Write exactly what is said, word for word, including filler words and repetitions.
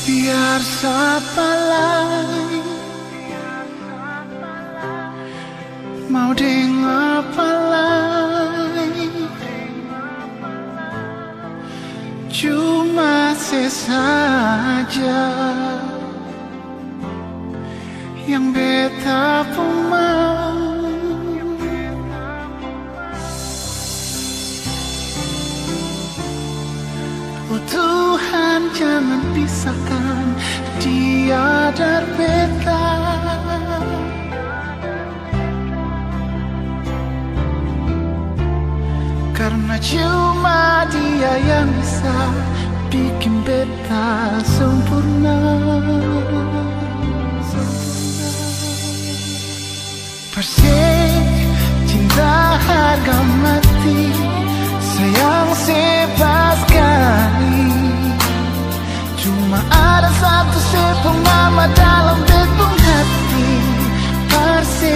Biar siapa lagi mau dengar apa lagi, cuma sesaja yang beta pun mau. Oh Tuhan, jangan pisahkan dia dari beta, karena cuma dia yang bisa bikin beta sempurna. Persik cinta harga mati, sayang sebab sekali, cuma ada satu sepengama dalam betung hati. Persik